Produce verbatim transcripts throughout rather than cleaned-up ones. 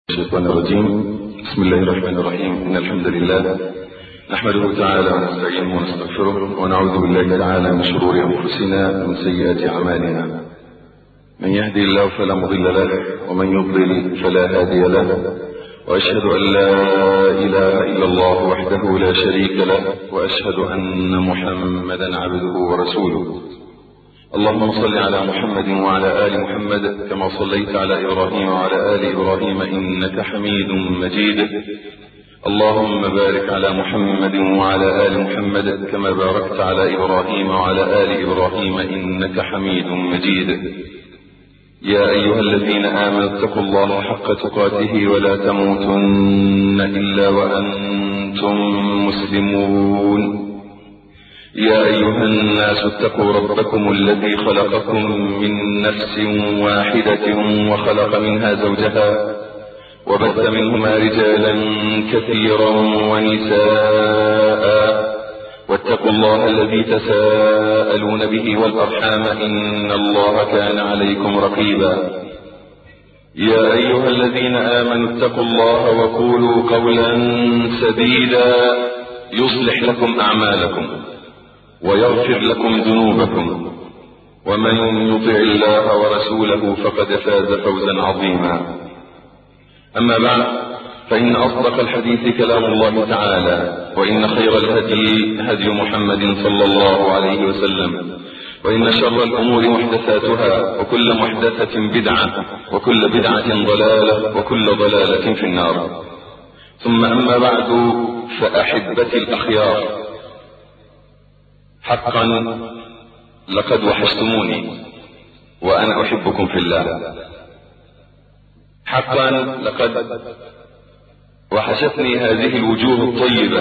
الشيطان الرجيم. بسم الله الرحمن الرحيم. إن الحمد لله نحمده تعالى ونستعينه ونستغفره ونعوذ بالله تعالى من شرور أنفسنا ومن سيئات أعمالنا. من يهدي الله فلا مضل له ومن يضلل فلا هادي له، وأشهد أن لا إله إلا الله وحده لا شريك له، وأشهد أن محمدا عبده ورسوله. اللهم صل على محمد وعلى آل محمد كما صليت على إبراهيم وعلى آل إبراهيم إنك حميد مجيد. اللهم بارك على محمد وعلى آل محمد كما باركت على إبراهيم وعلى آل إبراهيم إنك حميد مجيد. يا أيها الذين آمنوا اتقوا الله حق تقاته ولا تموتن إلا وأنتم مسلمون. يا أيها الناس اتقوا ربكم الذي خلقكم من نفس واحدة وخلق منها زوجها وبث منهما رجالا كثيرا ونساء، واتقوا الله الذي تساءلون به والأرحام إن الله كان عليكم رقيبا. يا أيها الذين آمنوا اتقوا الله وقولوا قولا سديدا يصلح لكم أعمالكم ويغفر لكم ذنوبكم، ومن يطع الله ورسوله فقد فاز فوزا عظيما. أما بعد، فإن أصدق الحديث كلام الله تعالى، وإن خير الهدي هدي محمد صلى الله عليه وسلم، وإن شر الأمور محدثاتها، وكل محدثة بدعة، وكل بدعة ضلالة، وكل ضلالة في النار. ثم أما بعد، فأحبتي الأخيار، حقا لقد وحشتموني وأنا أحبكم في الله. حقا لقد وحشتني هذه الوجوه الطيبة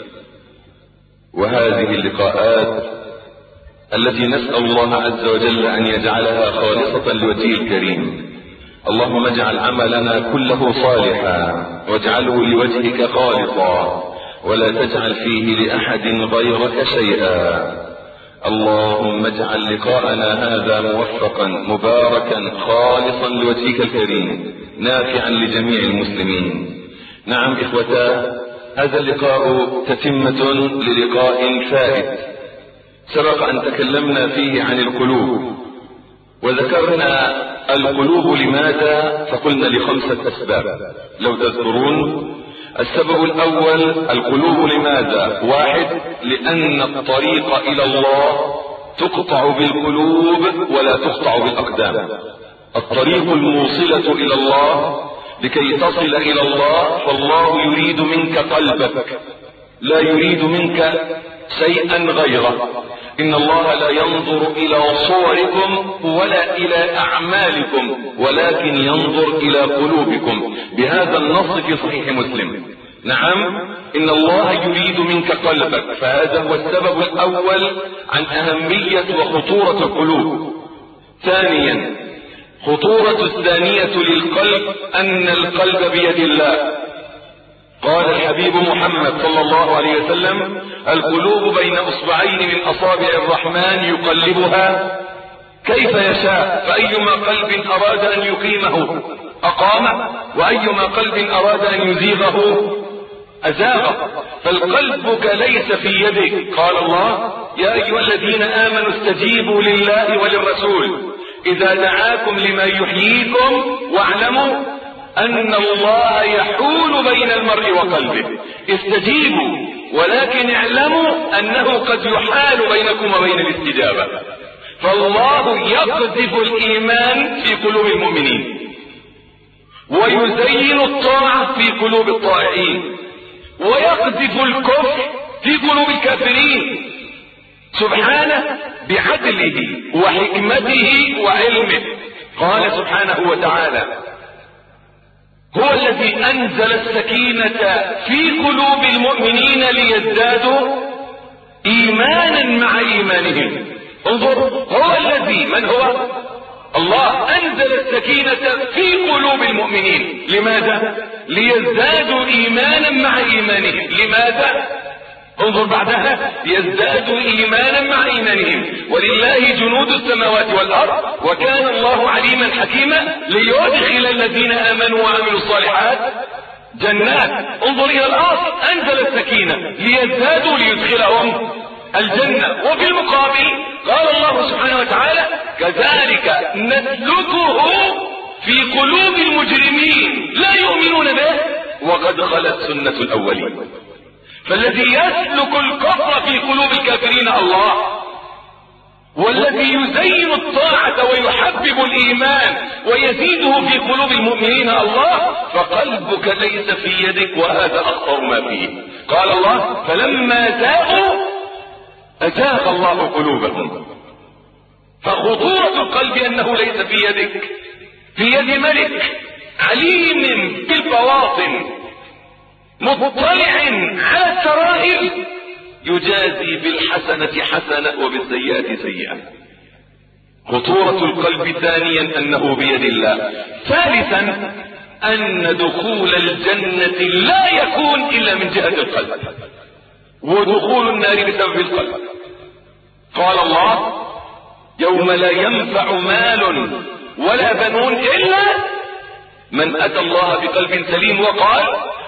وهذه اللقاءات التي نسأل الله عز وجل أن يجعلها خالصة لوجهه الكريم. اللهم اجعل عملنا كله صالحا واجعله لوجهك خالصا، ولا تجعل فيه لأحد غيرك شيئا. اللهم اجعل لقاءنا هذا موفقا مباركا خالصا لوجهك الكريم نافعا لجميع المسلمين. نعم إخوتا، هذا اللقاء تتمة للقاء فائت سبق أن تكلمنا فيه عن القلوب، وذكرنا القلوب لماذا، فقلنا لخمسة أسباب لو تذكرون. السبب الأول، القلوب لماذا؟ واحد، لأن الطريق إلى الله تقطع بالقلوب ولا تقطع بالأقدام. الطريق الموصلة إلى الله لكي تصل إلى الله، فالله يريد منك قلبك، لا يريد منك شيئا غيره. إن الله لا ينظر إلى صوركم ولا إلى أعمالكم، ولكن ينظر إلى قلوبكم، بهذا النص في صحيح مسلم. نعم، إن الله يريد منك قلبك، فهذا هو السبب الأول عن أهمية وخطورة القلوب. ثانيا، خطورة الثانية للقلب أن القلب بيد الله. قال الحبيب محمد صلى الله عليه وسلم: القلوب بين أصبعين من أصابع الرحمن يقلبها كيف يشاء، فأيما قلب أراد أن يقيمه أقامه، وأيما قلب أراد أن يزيغه أزاغه. فالقلبك ليس في يدك. قال الله: يا أيها الذين آمنوا استجيبوا لله وللرسول إذا دعاكم لما يحييكم واعلموا أن الله يحول بين المرء وقلبه. استجيبوا، ولكن اعلموا أنه قد يحال بينكم وبين الاستجابة. فالله يقذف الإيمان في قلوب المؤمنين، ويزين الطاعة في قلوب الطائعين، ويقذف الكفر في قلوب الكافرين سبحانه بعدله وحكمته وعلمه. قال سبحانه وتعالى: هو الذي أنزل السكينة في قلوب المؤمنين ليزدادوا إيمانا مع إيمانهم. انظر، هو الذي، من هو؟ الله أنزل السكينة في قلوب المؤمنين. لماذا؟ ليزدادوا إيمانا مع إيمانهم. لماذا؟ انظر بعدها يزدادوا ايمانا مع ايمانهم ولله جنود السماوات والارض وكان الله عليما حكيما ليدخل الذين امنوا وعملوا الصالحات جنات. انظر الى الاصل، انزل السكينة ليزدادوا ليدخلهم الجنة. وفي المقابل قال الله سبحانه وتعالى كذلك نسلكه في قلوب المجرمين لا يؤمنون به وقد خلت سنة الاولين. فالذي يسلك الكفر في قلوب الكافرين الله، والذي يزين الطاعة ويحبب الإيمان ويزيده في قلوب المؤمنين الله، فقلبك ليس في يدك وهذا أخطر ما فيه. قال الله فلما زاغوا أزاغ الله قلوبهم. فخطورة القلب أنه ليس في يدك، في يد ملك عليم بالبواطن مطلع على السرائر يجازي بالحسنة حسنة وبالسيئة سيئة. خطورة القلب ثانيا أنه بيد الله. ثالثا أن دخول الجنة لا يكون إلا من جهة القلب، ودخول النار بسبب القلب. قال الله يوم لا ينفع مال ولا بنون إلا من أتى الله بقلب سليم. وقال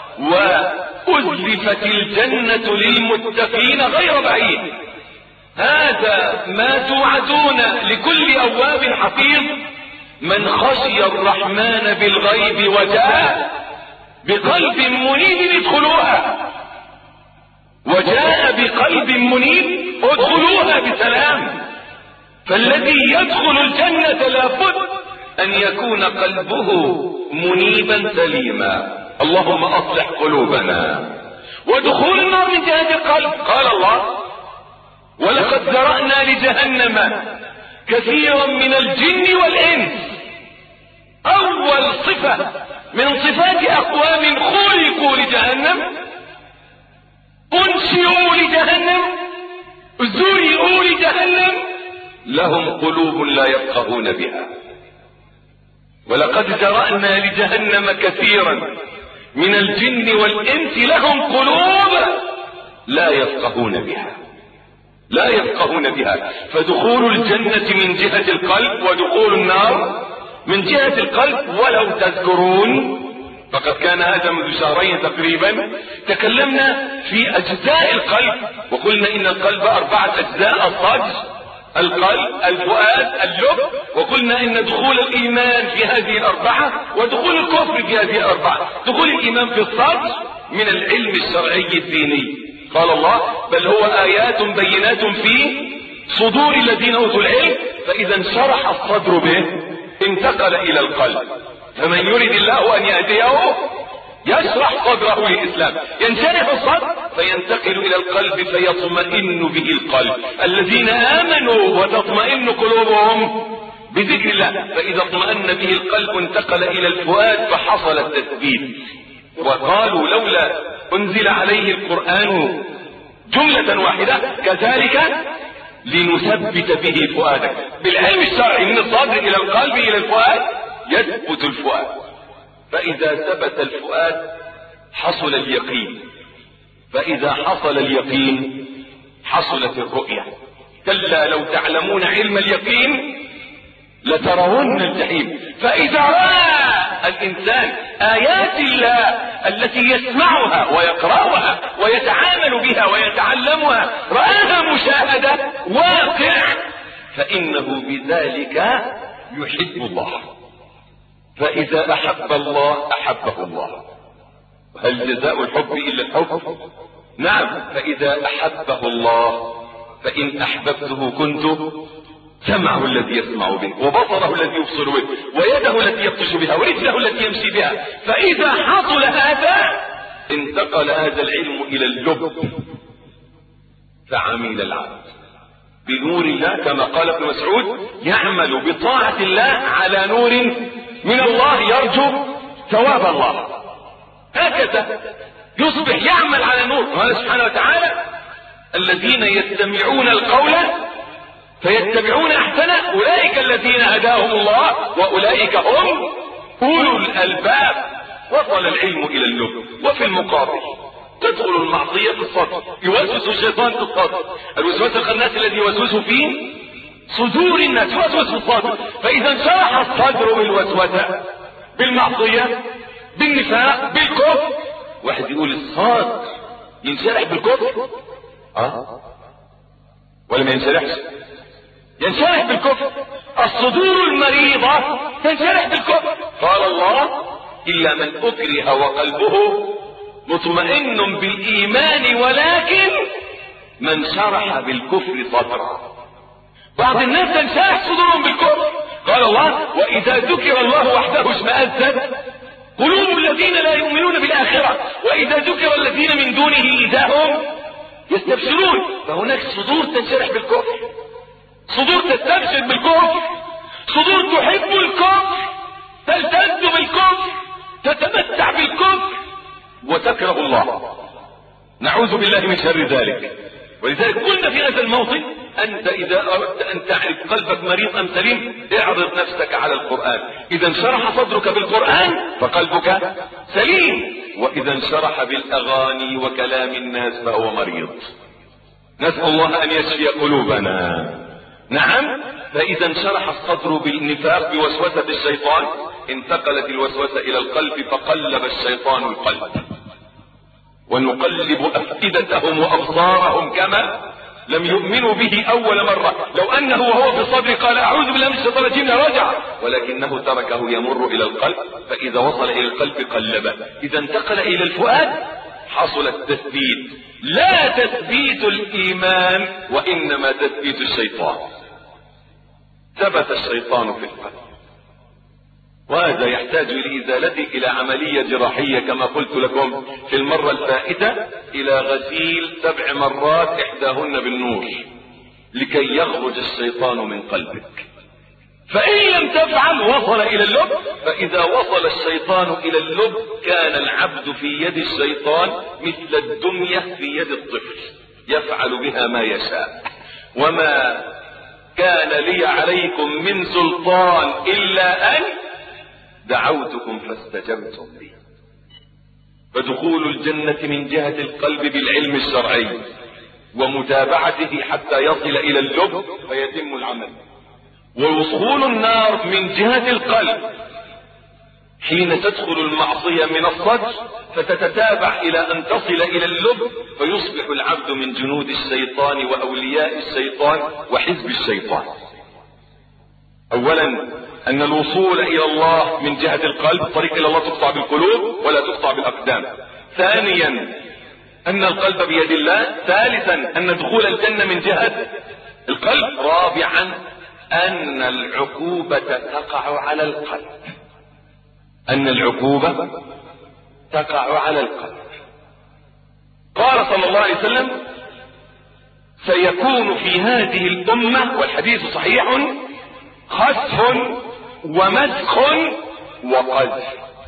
وأزلفت الجنة للمتقين غير بعيد. هذا ما توعدون لكل أواب حفيظ من خشي الرحمن بالغيب وجاء بقلب منيب ادخلوها، وجاء بقلب منيب ادخلوها بسلام. فالذي يدخل الجنة لابد أن يكون قلبه منيبا سليما. اللهم أصلح قلوبنا. ودخول النار من جهة القلب. قال الله ولقد ذرأنا لجهنم كثيرا من الجن والإنس. أول صفة من صفات أقوام خلقوا لجهنم، أنشئوا لجهنم، زرعوا لجهنم، لهم قلوب لا يفقهون بها. ولقد ذرأنا لجهنم كثيرا من الجن والإنس لهم قلوب لا يفقهون بها، لا يفقهون بها. فدخول الجنة من جهة القلب ودخول النار من جهة القلب. ولو تذكرون فقد كان هذا منذ شهرين تقريبا تكلمنا في أجزاء القلب، وقلنا إن القلب أربعة أجزاء: الصدر، القلب، الفؤاد، اللب. وقلنا ان دخول الايمان في هذه الاربعة ودخول الكفر في هذه الاربعة. دخول الايمان في الصدر من العلم الشرعي الديني. قال الله بل هو ايات بينات في صدور الذين اوتوا العلم، فاذا انشرح الصدر به انتقل الى القلب. فمن يريد الله ان يهديه يشرح صدره للإسلام، ينشرح الصدر فينتقل إلى القلب فيطمئن به القلب. الذين آمنوا وتطمئن قلوبهم بذكر الله، فإذا اطمأن به القلب انتقل إلى الفؤاد فحصل التثبيت. وقالوا لولا أنزل عليه القرآن جملة واحدة كذلك لنثبت به فؤادك. بالعلم الشرعي من الصدر إلى القلب إلى الفؤاد يثبت الفؤاد. فإذا ثبت الفؤاد حصل اليقين، فإذا حصل اليقين حصلت الرؤية. كلا لو تعلمون علم اليقين لترون الجحيم. فإذا رأى الإنسان آيات الله التي يسمعها ويقرأها ويتعامل بها ويتعلمها، رآها مشاهدة واقع، فإنه بذلك يحب الله. فإذا أحب الله أحبه الله. هل جزاء الحب إلا الحب؟ نعم. فإذا أحبه الله فإن أحببته كنت سمعه الذي يسمع به، وبصره الذي يبصر به، ويده التي يبطش بها، ورجله التي يمشي بها. فإذا حصل هذا انتقل هذا العلم إلى اللب، فعمل العبد بنور الله كما قال ابن مسعود: يعمل بطاعة الله على نور من الله يرجو ثواب الله. هكذا يصبح يعمل على نور. قال سبحانه وتعالى: الذين يستمعون القول فيتبعون احسنه اولئك الذين هداهم الله واولئك هم اولو الالباب. وصل العلم الى اللب. وفي المقابل تدخل المعصية في الصدر، يوسوس الشيطان في الصدر، الوسواس الخناس الذي يوسوس في صدور الناس يوسوس في الصدر. فإذا انشرح الصدر بالوسوسة، بالمعصية، بالنفاق، بالكفر. واحد يقول الصدر ينشرح بالكفر؟ اه ولا ما ينشرحش؟ ينشرح بالكفر. الصدور المريضة تنشرح بالكفر. قال الله إلا من أكره وقلبه مطمئن بالإيمان ولكن من شرح بالكفر صدرا. بعض الناس تنشرح صدورهم بالكفر. قال الله وإذا ذكر الله وحده اشمأزت قلوب الذين لا يؤمنون بالآخرة وإذا ذكر الذين من دونه إذا هم يستبشرون. فهناك صدور تنشرح بالكفر، صدور تستبشر بالكفر، صدور تحب الكفر، تلتذ بالكفر، تتمتع بالكفر وتكره الله. نعوذ بالله من شر ذلك. ولذلك قلنا في هذا الموطن أنت إذا أردت أن تعرف قلبك مريض أم سليم اعرض نفسك على القرآن. إذا انشرح صدرك بالقرآن فقلبك سليم، وإذا انشرح بالأغاني وكلام الناس فهو مريض. نسأل الله أن يشفي قلوبنا. نعم، فإذا انشرح الصدر بالنفاق بوسوسة الشيطان انتقلت الوسوسة إلى القلب فقلب الشيطان القلب. ونقلب أفئدتهم وأبصارهم كما لم يؤمنوا به أول مرة. لو أنه وهو في الصدر قال أعوذ بالله من الشيطان الرجيم لرجع، ولكنه تركه يمر إلى القلب، فإذا وصل إلى القلب قلبه. إذا انتقل إلى الفؤاد حصل التثبيت، لا تثبيت الإيمان وإنما تثبيت الشيطان. ثبت الشيطان في القلب، وهذا يحتاج لإزالته إلى عملية جراحية كما قلت لكم في المرة الفائتة، إلى غسيل سبع مرات إحداهن بالنور لكي يخرج الشيطان من قلبك. فإن لم تفعل وصل إلى اللب. فإذا وصل الشيطان إلى اللب كان العبد في يد الشيطان مثل الدمية في يد الطفل يفعل بها ما يشاء. وما كان لي عليكم من سلطان إلا أن دعوتكم فاستجبتم لي. فدخول الجنة من جهة القلب بالعلم الشرعي ومتابعته حتى يصل إلى اللب فيتم العمل، ووصول النار من جهة القلب حين تدخل المعصية من الصدر فتتتابع إلى أن تصل إلى اللب فيصبح العبد من جنود الشيطان وأولياء الشيطان وحزب الشيطان. أولا أن الوصول إلى الله من جهة القلب، طريق إلى الله تقطع بالقلوب ولا تقطع بالأقدام. ثانيا أن القلب بيد الله. ثالثا أن دخول الجنة من جهة القلب. رابعا أن العقوبة تقع على القلب، أن العقوبة تقع على القلب. قال صلى الله عليه وسلم سيكون في هذه الأمة، والحديث صحيح، خسف ومسخ وقذف.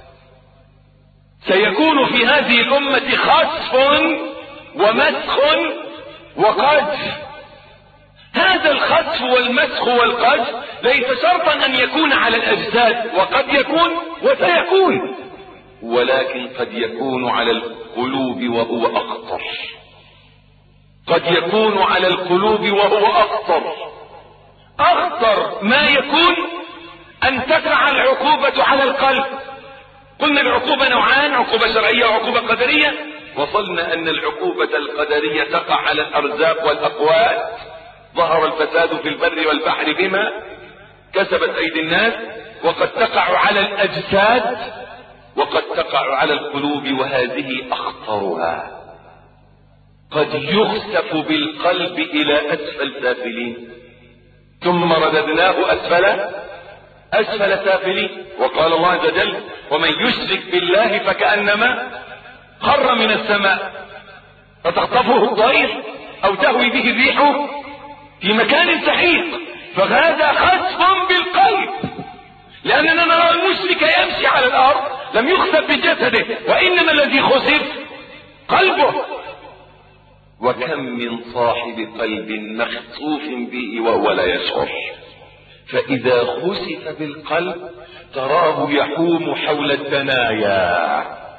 سيكون في هذه الأمة خسف ومسخ وقذف. هذا الخسف والمسخ والقذف ليس شرطا أن يكون على الأجساد، وقد يكون وسيكون، ولكن قد يكون على القلوب وهو أخطر. قد يكون على القلوب وهو أخطر. أخطر ما يكون أن تقع العقوبة على القلب. قلنا العقوبة نوعان، عقوبة شرعية وعقوبة قدرية. وصلنا أن العقوبة القدرية تقع على الأرزاق والأقوات. ظهر الفساد في البر والبحر بما كسبت أيدي الناس. وقد تقع على الأجساد وقد تقع على القلوب، وهذه أخطرها. قد يخسف بالقلب إلى أسفل سافلين ثم رددناه أسفل أسفل سافلين. وقال الله عز وجل ومن يشرك بالله فكأنما خر من السماء فتخطفه الطير أو تهوي به الريح في مكان سحيق. فهذا خسف بالقلب، لأننا نرى المشرك يمشي على الأرض لم يخسف بجسده، وإنما الذي خسف قلبه. وكم من صاحب قلب مخسوف به وهو لا يشعر، فإذا خسف بالقلب تراه يحوم حول الدنايا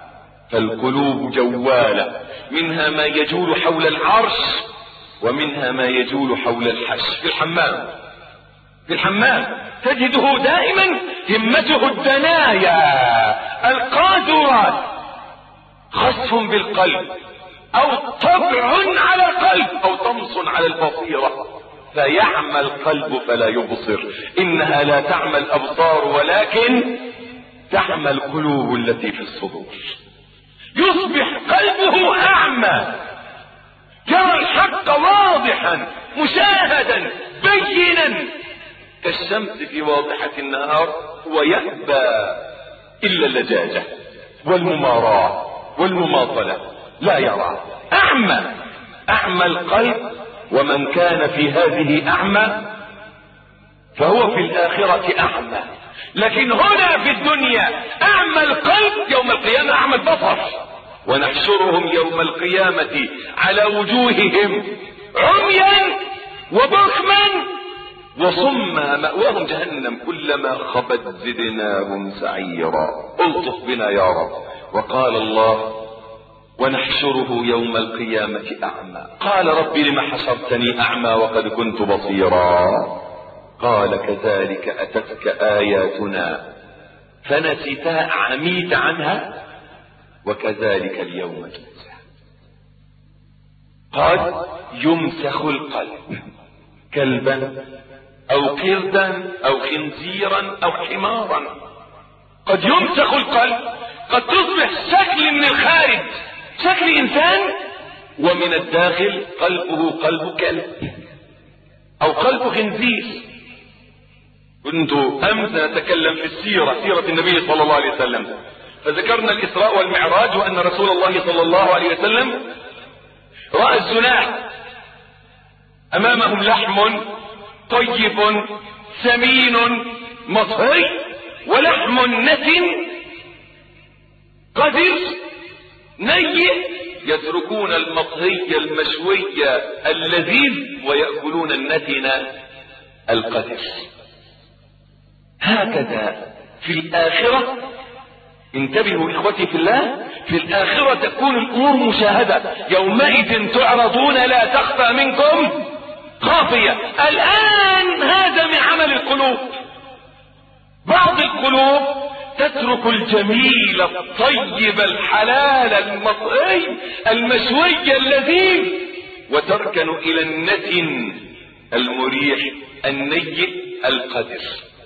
فالقلوب جوالة، منها ما يجول حول العرش ومنها ما يجول حول الحش. في الحمام في الحمام تجده دائما همته الدنايا القادرات، خسف بالقلب او طبع على القلب او طمس على البصيرة، فيعمى القلب فلا يبصر. انها لا تعمى الابصار ولكن تعمى القلوب التي في الصدور. يصبح قلبه اعمى، يرى الحق واضحا مشاهدا بينا كالشمس في واضحة النهار، ويأبى الا اللجاجة والمماراة والمماطلة، لا يرى. اعمى اعمى القلب. ومن كان في هذه اعمى فهو في الاخرة اعمى. لكن هنا في الدنيا اعمى القلب، يوم القيامة اعمى البصر. ونحشرهم يوم القيامة على وجوههم عميا وبكما وصما مأواهم جهنم كلما خبت زدناهم سعيرا. الطف بنا يا رب. وقال الله ونحشره يوم القيامة أعمى. قال رب لم حشرتني أعمى وقد كنت بصيرا. قال كذلك أتتك آياتنا فنسيتها، عميت عنها، وكذلك اليوم تنسى. قد يمسخ القلب كلبا أو قردا أو خنزيرا أو حمارا. قد يمسخ القلب، قد تصبح شكل من الخارج شكل إنسان، ومن الداخل قلبه قلب كلب أو قلب خنزير. كنت أمس نتكلم في السيرة، سيرة النبي صلى الله عليه وسلم، فذكرنا الإسراء والمعراج، وأن رسول الله صلى الله عليه وسلم رأى الزناة أمامهم لحم طيب سمين مطهي ولحم نتن قذر ني، يتركون المطهي المشوي اللذيذ ويأكلون النتن القذر. هكذا في الآخرة، انتبهوا إخوتي في الله، في الآخرة تكون الأمور مشاهدة. يومئذ تعرضون لا تخفى منكم خافية. الآن هذا من عمل القلوب. بعض القلوب تترك الجميل الطيب الحلال المطهي المشوي اللذيذ وتركن إلى النتن المريح الني القذر.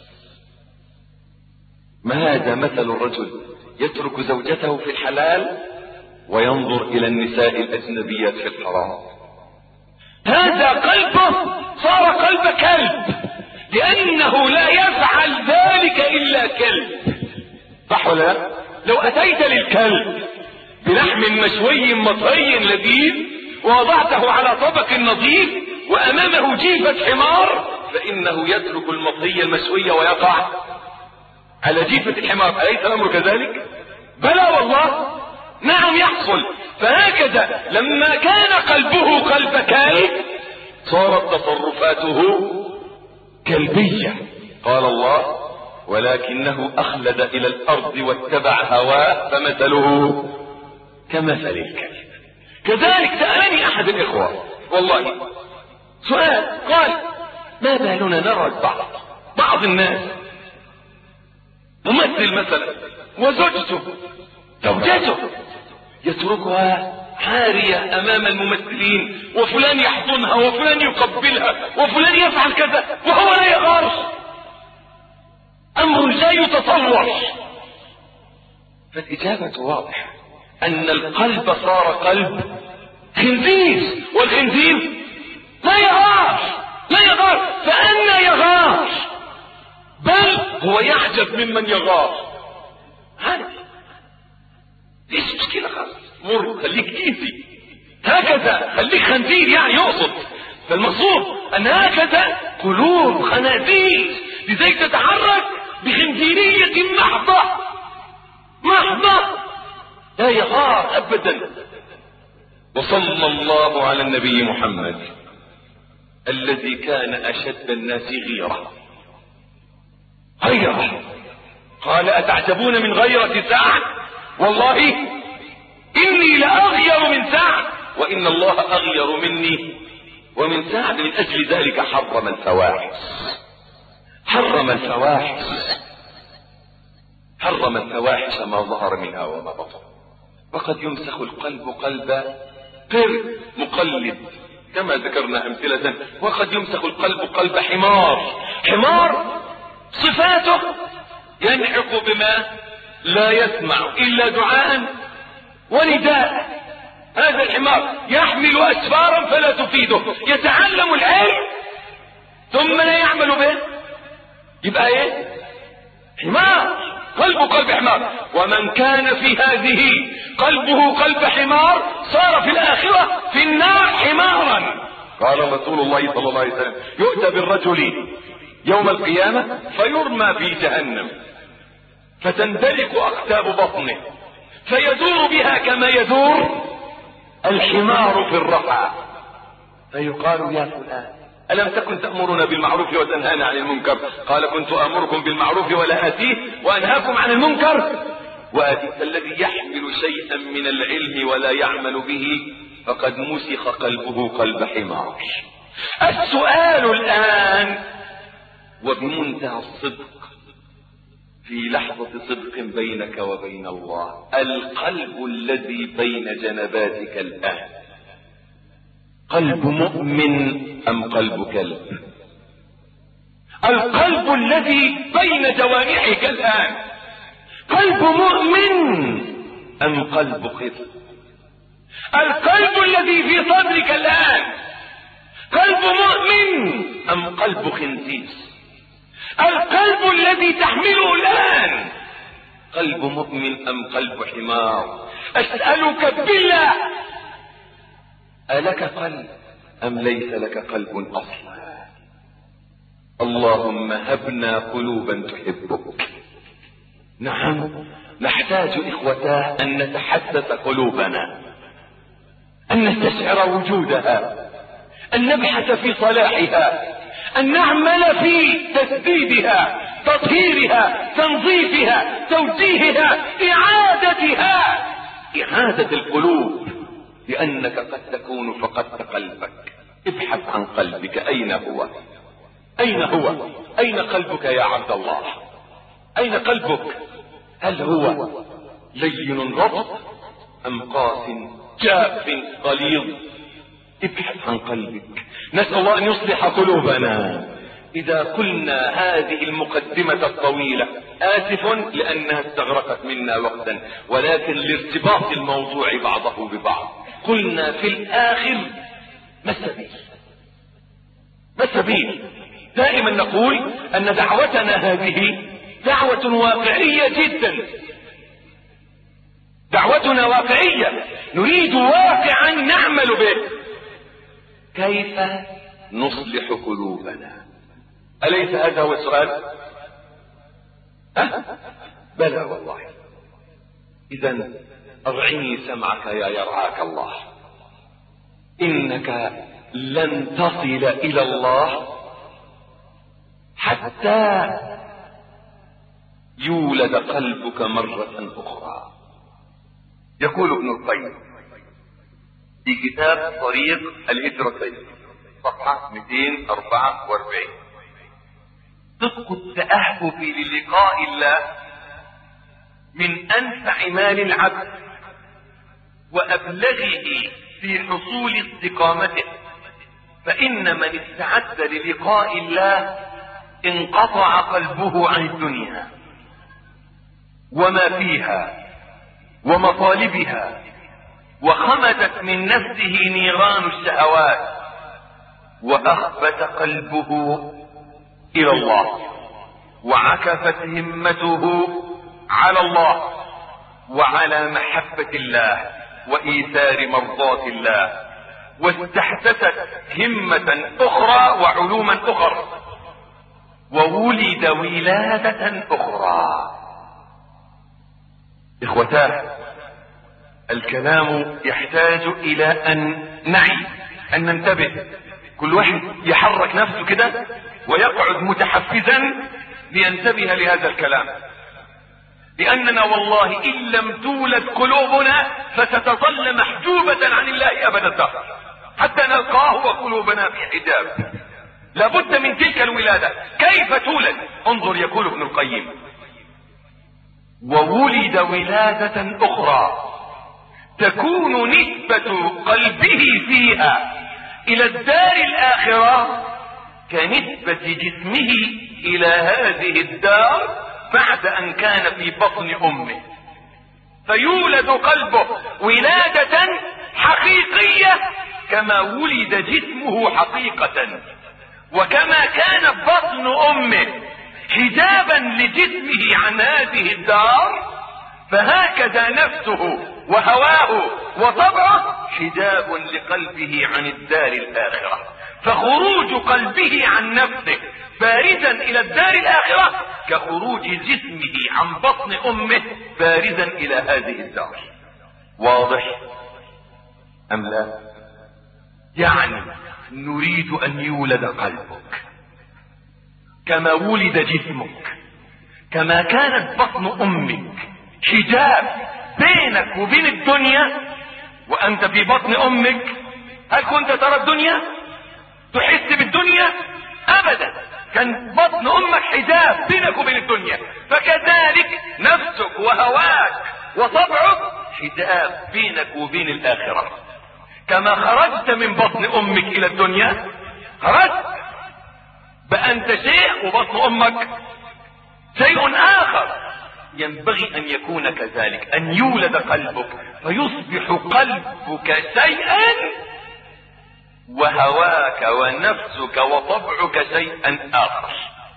ما هذا مثل الرجل يترك زوجته في الحلال وينظر إلى النساء الأجنبيات في الحرام. هذا قلبه صار قلب كلب، لأنه لا يفعل ذلك إلا كلب. صح ولا لا؟ لو أتيت للكلب بلحم مشوي مطهي لذيذ ووضعته على طبق نظيف وأمامه جيفة حمار، فإنه يترك المطهي المشوي ويقع على جيفة الحمار. أليس الأمر كذلك؟ بلى والله، نعم يحصل. فهكذا لما كان قلبه قلب كلب صارت تصرفاته كلبية. قال الله ولكنه أخلد إلى الأرض واتبع هواه فمثله كمثل الكلب. كذلك سألني أحد الإخوة والله سؤال، قال ما بالنا نرى البعض بعض الناس ممثل مثلا وزوجته زوجته يتركها عارية أمام الممثلين، وفلان يحضنها وفلان يقبلها وفلان يفعل كذا وهو لا يغار. أمر لا يتصور. فالإجابة واضحة، أن القلب صار قلب خنزير، والخنزير لا يغار لا يغار فأنا يغار، بل هو يعجب ممن يغار. عادي، ليش مشكلة خالص، مر خليك ايزي، هكذا خليك خنزير يعني يقصد. فالمقصود أن هكذا قلوب خنازير لذي تتحرك بخنزيرية محضة محضة لا يغار أبدا. وصلى الله على النبي محمد الذي كان أشد الناس غيرة غيرة. قال أتعجبون من غيرة سعد والله إني لأغير من سعد وإن الله أغير مني ومن سعد. من أجل ذلك حرم الفواحش، حرم الفواحش حرم الفواحش ما ظهر منها وما بطن. وقد يمسخ القلب قلب قر مقلد كما ذكرنا أمثلة، وقد يمسخ القلب قلب حمار. حمار صفاته ينحق بما لا يسمع إلا دعاء ونداء. هذا الحمار يحمل أسفارا فلا تفيده، يتعلم العلم ثم لا يعمل به، يبقى ايه؟ حمار، قلبه قلب حمار. ومن كان في هذه قلبه قلب حمار صار في الآخرة في النار حمارا. قال رسول الله صلى الله عليه وسلم: يؤتى بالرجل يوم القيامة فيرمى في جهنم فتندلق أقتاب بطنه فيدور بها كما يدور الحمار في الرحى، فيقال: يا فلان ألم تكن تأمرنا بالمعروف وتنهانا عن المنكر؟ قال: كنت أمركم بالمعروف ولا آتيه وأنهاكم عن المنكر وآتيه. الذي يحمل شيئا من العلم ولا يعمل به فقد مسخ قلبه قلب حمار. السؤال الآن وبمنتهى الصدق، في لحظة صدق بينك وبين الله، القلب الذي بين جنباتك الآن قلب مؤمن أم قلب كلب؟ القلب الذي بين جوانحك الآن قلب مؤمن أم قلب خف؟ القلب الذي في صدرك الآن قلب مؤمن أم قلب خنزير؟ القلب الذي تحمله الآن قلب مؤمن أم قلب حمار؟ أسألك بالله، ألك قلب أم ليس لك قلب أصلا؟ اللهم هبنا قلوبا تحبك. نعم، نحتاج إخوتاه أن نتحدث قلوبنا، أن نستشعر وجودها، أن نبحث في صلاحها، أن نعمل في تسديدها، تطهيرها، تنظيفها، توجيهها، إعادتها، إعادة القلوب، لأنك قد تكون فقدت قلبك. ابحث عن قلبك، أين هو؟ أين هو؟ أين قلبك يا عبد الله؟ أين قلبك؟ هل هو لين رطب أم قاس جاف غليظ؟ ابحث عن قلبك. نسأل الله أن يصلح قلوبنا. إذا قلنا هذه المقدمة الطويلة، آسف لأنها استغرقت منا وقتا، ولكن لارتباط الموضوع بعضه ببعض، قلنا في الآخر ما السبيل؟ ما السبيل؟ دائما نقول أن دعوتنا هذه دعوة واقعية جدا، دعوتنا واقعية، نريد واقعا نعمل به. كيف نصلح قلوبنا؟ أليس هذا هو السؤال؟ أه؟ بلى والله. إذن أرعني سمعك يا يرعاك الله، إنك لن تصل إلى الله حتى يولد قلبك مرة أخرى. يقول ابن القيم في كتاب طريق الهجرتين صفحة مئتين وأربعة وأربعين: صدق التأهب للقاء الله من أنفع مال العبد وأبلغه في حصول استقامته، فإن من استعد للقاء الله انقطع قلبه عن الدنيا وما فيها ومطالبها، وخمدت من نفسه نيران الشهوات، وأخبت قلبه إلى الله، وعكفت همته على الله وعلى محبة الله وإيثار مرضاة الله، واستحدثت همة أخرى وعلوما أخرى، وولد ولادة أخرى. إخوتاه، الكلام يحتاج إلى أن نعي، أن ننتبه، كل واحد يحرك نفسه كده ويقعد متحفزا لينتبه لهذا الكلام. لأننا والله إن لم تولد قلوبنا فستظل محجوبة عن الله أبد الدهر حتى نلقاه وقلوبنا في حجاب. لابد من تلك الولادة. كيف تولد؟ انظر يقول ابن القيم: وولد ولادة أخرى تكون نسبة قلبه فيها إلى الدار الآخرة كنسبة جسمه إلى هذه الدار بعد أن كان في بطن أمه. فيولد قلبه ولادة حقيقية كما ولد جسمه حقيقة، وكما كان بطن أمه حجابا لجسمه عن هذه الدار، فهكذا نفسه وهواه وطبعه حجاب لقلبه عن الدار الآخرة. فخروج قلبه عن نفسه بارزا إلى الدار الآخرة كخروج جسمه عن بطن أمه بارزا إلى هذه الدار. واضح أم لا؟ يعني نريد أن يولد قلبك كما ولد جسمك، كما كانت بطن أمك حجاب بينك وبين الدنيا وأنت في بطن أمك. هل كنت ترى الدنيا؟ تحس بالدنيا؟ أبدا، كان بطن أمك حجاب بينك وبين الدنيا. فكذلك نفسك وهواك وطبعك حجاب بينك وبين الآخرة. كما خرجت من بطن أمك إلى الدنيا خرجت بأنت شيء وبطن أمك شيء آخر. ينبغي أن يكون كذلك، أن يولد قلبك فيصبح قلبك شيئا وهواك ونفسك وطبعك شيئا آخر.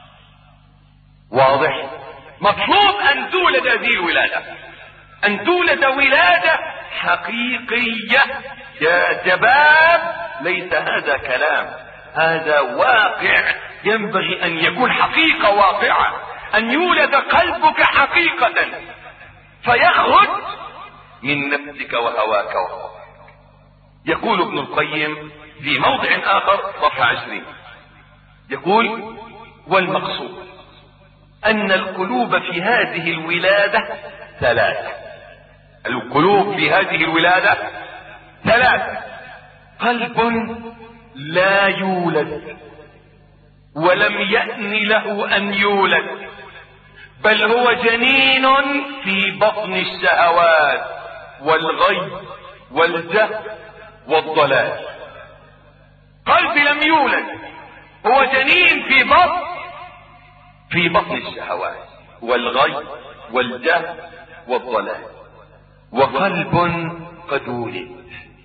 واضح؟ مطلوب أن تولد هذه الولادة، أن تولد ولادة حقيقية. يا شباب ليس هذا كلام، هذا واقع ينبغي أن يكون حقيقة واقعة. أن يولد قلبك حقيقة فيخرج من نفسك وهواك وطبعك. يقول ابن القيم في موضع آخر صفحة عشرين يقول: والمقصود أن القلوب في هذه الولادة ثلاثة. القلوب في هذه الولادة ثلاثة: قلب لا يولد ولم يأن له أن يولد، بل هو جنين في بطن الشهوات والغي والجهل والضلال. قلب لم يولد، هو جنين في بطن في بطن الشهوات والغي والجهل والضلال. وقلب قد ولد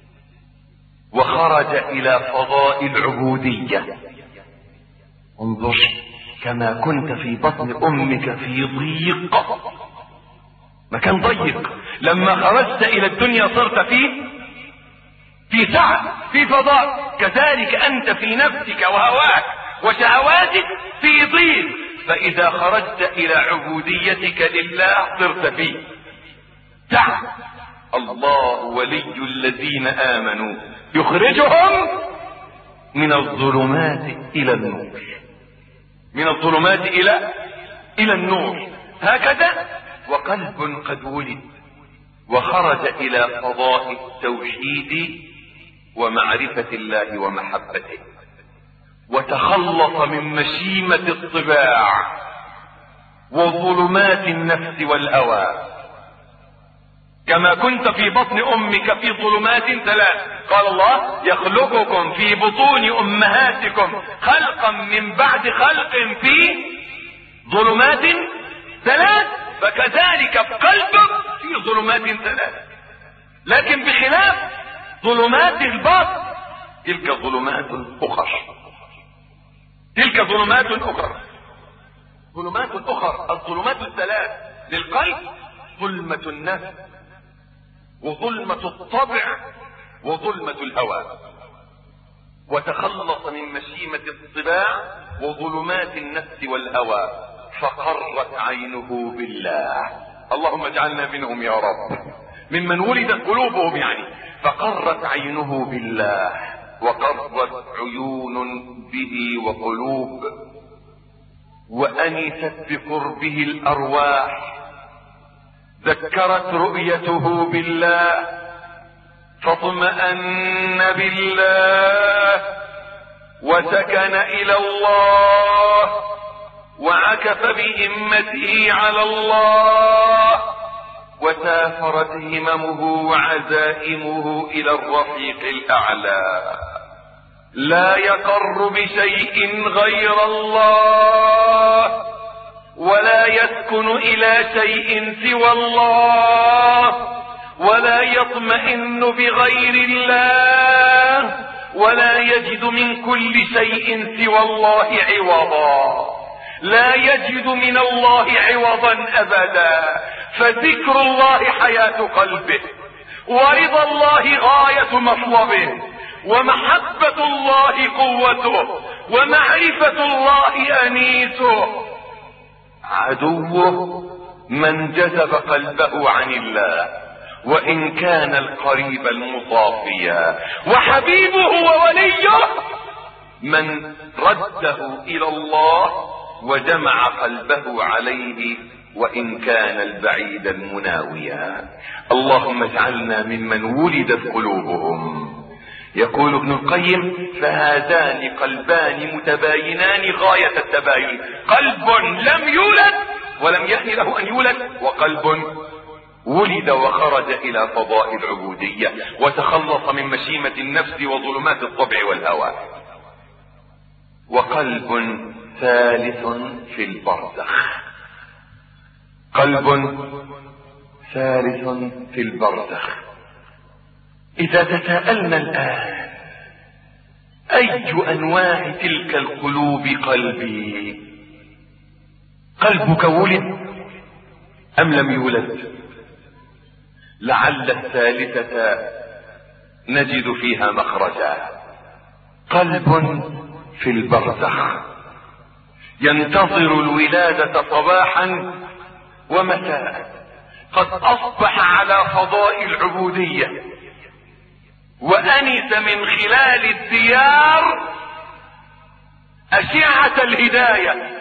وخرج إلى فضاء العبودية. انظر، كما كنت في بطن أمك في ضيق، مكان ضيق، لما خرجت إلى الدنيا صرت فيه في سعة، في فضاء. كذلك أنت في نفسك وهواك وشهواتك في ضيق، فإذا خرجت إلى عبوديتك لله صرت فيه سعة. الله ولي الذين آمنوا يخرجهم من الظلمات إلى النور، من الظلمات إلى إلى النور. هكذا وقلب قد ولد وخرج إلى فضاء التوحيد ومعرفة الله ومحبته، وتخلص من مشيمة الطباع وظلمات النفس والهوى. كما كنت في بطن أمك في ظلمات ثلاث، قال الله: يخلقكم في بطون أمهاتكم خلقا من بعد خلق في ظلمات ثلاث. فكذلك قلبك في ظلمات ثلاث، لكن بخلاف ظلمات الباطن. تلك ظلمات أخرى، تلك ظلمات أخرى، ظلمات أخرى. الظلمات الثلاث للقلب: ظلمة النفس وظلمة الطبع وظلمة الهوى. وتخلص من مشيمة الطباع وظلمات النفس والهوى، فقرت عينه بالله. اللهم اجعلنا منهم يا رب، ممن ولدت قلوبهم يعني. فقرت عينه بالله وقرت عيون به وقلوب، وأنست بقربه الأرواح، ذكرت رؤيته بالله فاطمأن بالله وسكن إلى الله وعكف بهمته على الله وسافرت هممه وعزائمه إلى الرفيق الأعلى. لا يقر بشيء غير الله ولا يسكن إلى شيء سوى الله ولا يطمئن بغير الله ولا يجد من كل شيء سوى الله عوضا. لا يجد من الله عوضا أبدا. فذكر الله حياة قلبه ورضا الله غاية مطلبه ومحبة الله قوته ومعرفة الله أنيسه. عدوه من جذب قلبه عن الله وإن كان القريب المصافيا، وحبيبه ووليه من رده إلى الله وجمع قلبه عليه وإن كان البعيد المناويا. اللهم اجعلنا ممن ولدت قلوبهم. يقول ابن القيم: فهذان قلبان متباينان غاية التباين، قلب لم يولد ولم يحن له أن يولد، وقلب ولد وخرج إلى فضاء العبودية وتخلص من مشيمة النفس وظلمات الطبع والهوى. وقلب ثالث في البرزخ، قلب ثالث في البرزخ. إذا تساءلنا الآن أي أنواع تلك القلوب قلبي؟ قلبك ولد أم لم يولد؟ لعل الثالثة نجد فيها مخرجا. قلب في البرزخ ينتظر الولادة صباحا ومساء، قد أصبح على فضاء العبودية وأنس من خلال الديار أشعة الهداية.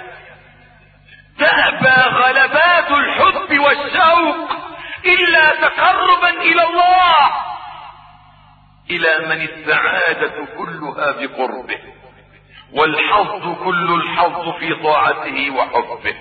تأبى غلبات الحب والشوق إلا تقربا إلى الله، إلى من السعادة كلها بقربه والحظ كل الحظ في طاعته وحبه.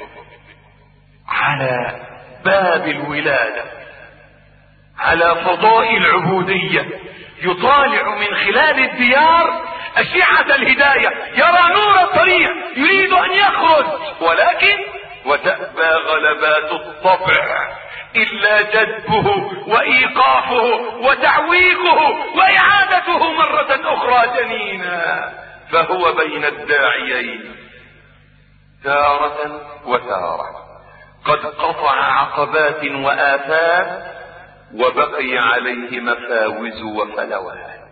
على باب الولادة على فضاء العبودية يطالع من خلال الديار أشعة الهداية، يرى نور الطريق، يريد أن يخرج، ولكن وتأبى غلبات الطبع إلا جذبه وإيقافه وتعويقه وإعادته مرة أخرى جنينا. فهو بين الداعيين تارة وتارة، قد قطع عقبات وآفات وبقي عليه مفاوز وفلوات.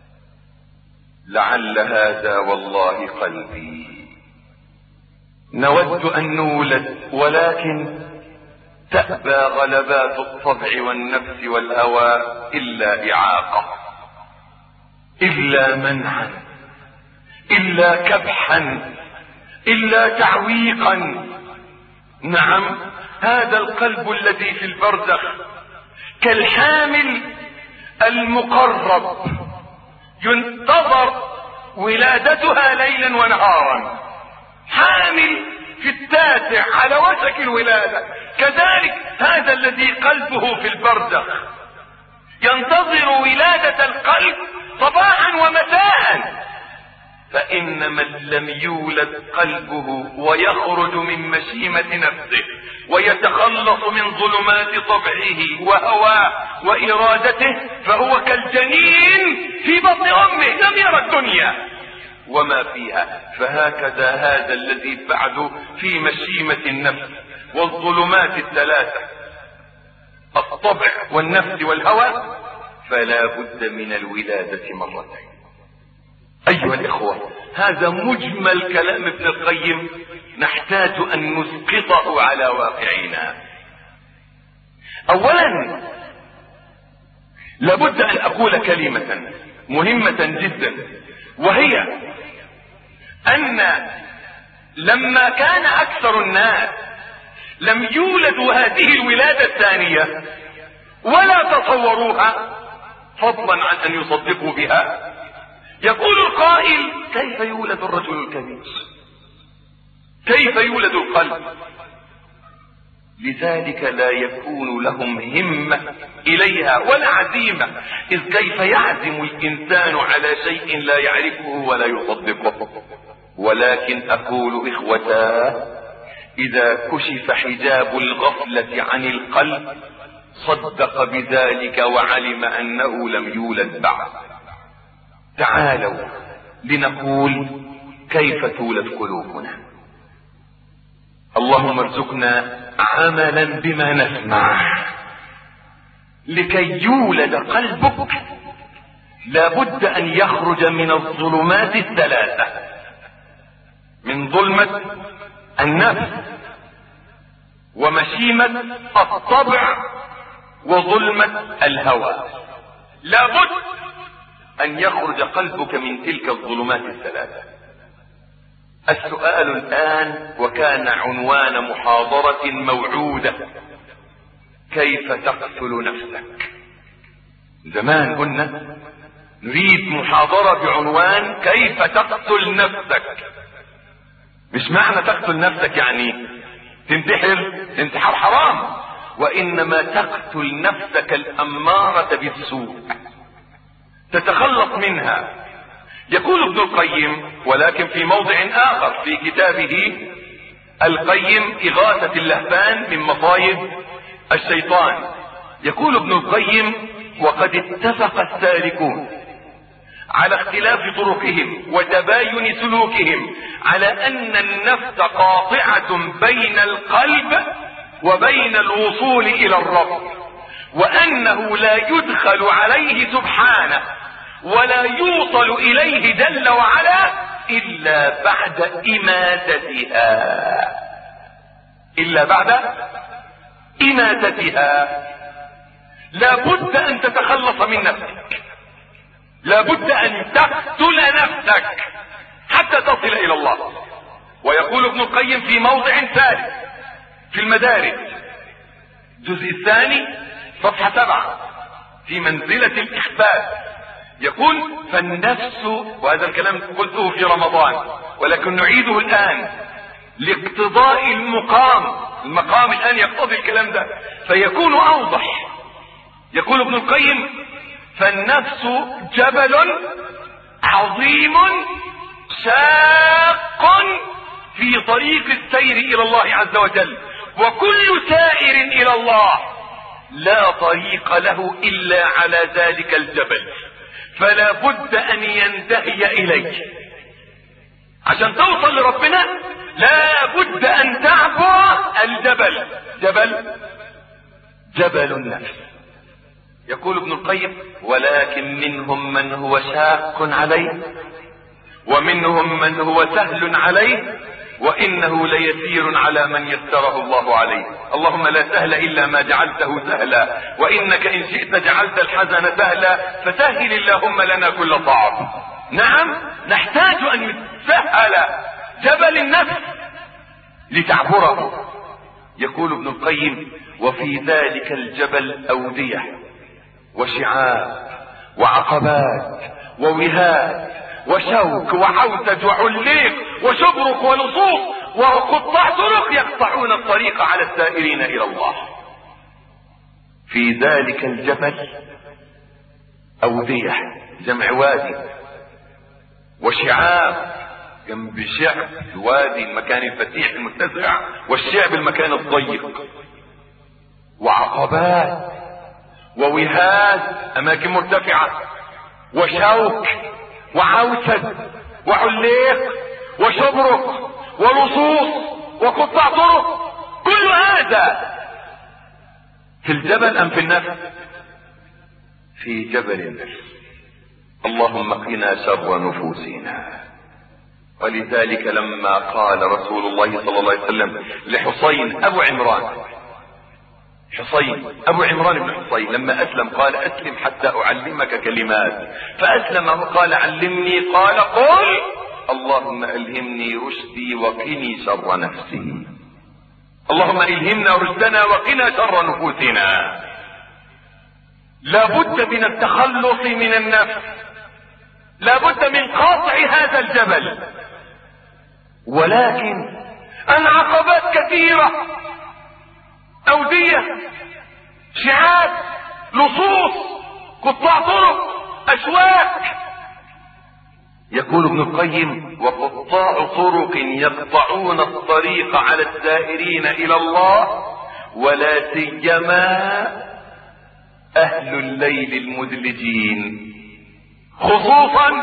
لعل هذا والله قلبي. نود أن نولد ولكن تأبى غلبات الطبع والنفس والهوى إلا إعاقة، إلا منعا، إلا كبحا، إلا تعويقا. نعم، هذا القلب الذي في البرزخ كالحامل المقرب ينتظر ولادتها ليلا ونهارا، حامل في التاسع على وشك الولادة. كذلك هذا الذي قلبه في البرزخ ينتظر ولادة القلب صباحا ومساء. فإن من لم يولد قلبه ويخرج من مشيمة نفسه ويتخلص من ظلمات طبعه وهواه وإرادته فهو كالجنين في بطن أمه لم يرى الدنيا وما فيها. فهكذا هذا الذي بعد في مشيمة النفس والظلمات الثلاثة، الطبع والنفس والهوى، فلا بد من الولادة مرتين. أيها الإخوة، هذا مجمل كلام ابن القيم نحتاج أن نسقطه على واقعنا. أولا لابد أن أقول كلمة مهمة جدا، وهي أن لما كان أكثر الناس لم يولدوا هذه الولادة الثانية ولا تصوروها فضلا عن ان يصدقوا بها. يقول القائل: كيف يولد الرجل الكبير؟ كيف يولد القلب؟ لذلك لا يكون لهم همة اليها ولا عزيمة، اذ كيف يعزم الانسان على شيء لا يعرفه ولا يصدقه؟ ولكن اقول اخوتاه، اذا كشف حجاب الغفلة عن القلب صدق بذلك وعلم انه لم يولد بعد. تعالوا لنقول كيف تولد قلوبنا. اللهم ارزقنا عملا بما نسمع. لكي يولد قلبك لابد ان يخرج من الظلمات الثلاثة، من ظلمة النفس ومشيمة الطبع وظلمة الهوى. لابد ان يخرج قلبك من تلك الظلمات الثلاثة. السؤال الان وكان عنوان محاضرة موعودة: كيف تقتل نفسك؟ زمان قلنا نريد محاضرة بعنوان كيف تقتل نفسك. مش معنى تقتل نفسك يعني تنتحر، انتحار حرام، وانما تقتل نفسك الامارة بالسوء، تتخلص منها. يقول ابن القيم، ولكن في موضع اخر في كتابه القيم إغاثة اللهفان من مصايد الشيطان، يقول ابن القيم: وقد اتفق السالكون على اختلاف طرقهم وتباين سلوكهم على ان النفس قاطعة بين القلب وبين الوصول الى الرب، وانه لا يدخل عليه سبحانه ولا يوصل اليه جل وعلا الا بعد اماتتها، الا بعد اماتتها. لا بد ان تتخلص من نفسك، لا بد ان تقتل نفسك حتى تصل الى الله. ويقول ابن القيم في موضع ثالث في المدارج الجزء الثاني صفحة سبعة في منزلة الاخبات، يقول: فالنفس، وهذا الكلام قلته في رمضان ولكن نعيده الان لاقتضاء المقام، المقام الان يقتضي الكلام ده فيكون اوضح. يقول ابن القيم: فالنفس جبل عظيم شاق في طريق السير الى الله عز وجل، وكل سائر الى الله لا طريق له الا على ذلك الجبل، فلا بد ان ينتهي اليه. عشان توصل لربنا لا بد ان تعبر الجبل، جبل جبل النفس. يقول ابن القيم: ولكن منهم من هو شاق عليه ومنهم من هو سهل عليه، وانه ليسير على من يسره الله عليه. اللهم لا سهل الا ما جعلته سهلا، وانك ان شئت جعلت الحزن سهلا، فسهل اللهم لنا كل صعب. نعم، نحتاج ان يسهل جبل النفس لتعبره. يقول ابن القيم: وفي ذلك الجبل اودية وشعاب وعقبات ووهاد وشوك وعوتج وعليق وشبرق ولصوص وقطاع طرق يقطعون الطريق على السائرين الى الله. في ذلك الجبل اودية جمع وادي، وشعاب جنب شعب الوادي المكان الفتيح المتسع، والشعب المكان الضيق، وعقبات ووهاد اماكن مرتفعة، وشوك وعوسد وعليق وشبرق ولصوص وقطاع طرق. كل هذا في الجبل ام في النفس؟ في جبل النفس. اللهم قنا شر نفوسنا. ولذلك لما قال رسول الله صلى الله عليه وسلم لحصين ابو عمران، حصين ابو عمران بن حصين لما اسلم قال: اسلم حتى اعلمك كلمات، فاسلم قال: علمني، قال: قل اللهم الهمني رشدي وقني شر نفسي. اللهم الهمنا رشدنا وقنا شر نفوسنا. لابد من التخلص من النفس، لابد من قاطع هذا الجبل، ولكن العقبات كثيرة، أودية، شعاب، لصوص، قطاع طرق، أشواك. يقول ابن القيم: وقطاع طرق يقطعون الطريق على السائرين إلى الله، ولا سيما أهل الليل المدلجين، خصوصا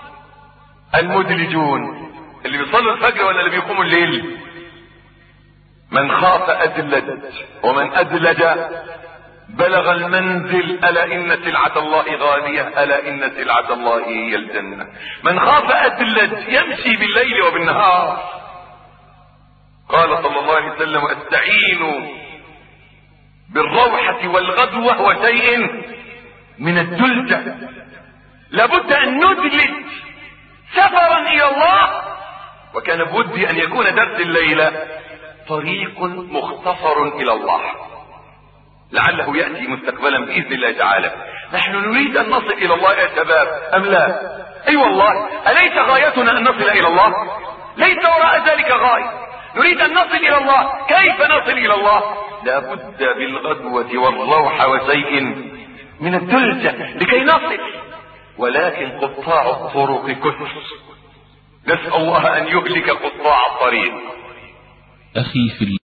المدلجون اللي بيصلوا الفجر ولا اللي بيقوموا الليل. من خاف أدلج، ومن أدلج بلغ المنزل. ألا إن سلعة الله غالية، ألا إن سلعة الله هي الجنة. من خاف أدلج، يمشي بالليل وبالنهار. قال صلى الله عليه وسلم: استعينوا بالروحة والغدوة وشيء من الدلجة. لابد أن ندلج سفرا إلى الله. وكان بودي أن يكون درس الليلة طريق مختصر إلى الله، لعله يأتي مستقبلا بإذن الله تعالى. نحن نريد أن نصل إلى الله يا شباب أم لا؟ أي أيوة والله، أليس غايتنا أن نصل إلى الله؟ ليس وراء ذلك غاية. نريد أن نصل إلى الله. كيف نصل إلى الله؟ لابد بالغدوة والروح وشيء من الدلجة لكي نصل. ولكن قطاع الطرق كثر، نسأل الله أن يهلك قطاع الطريق. أخي في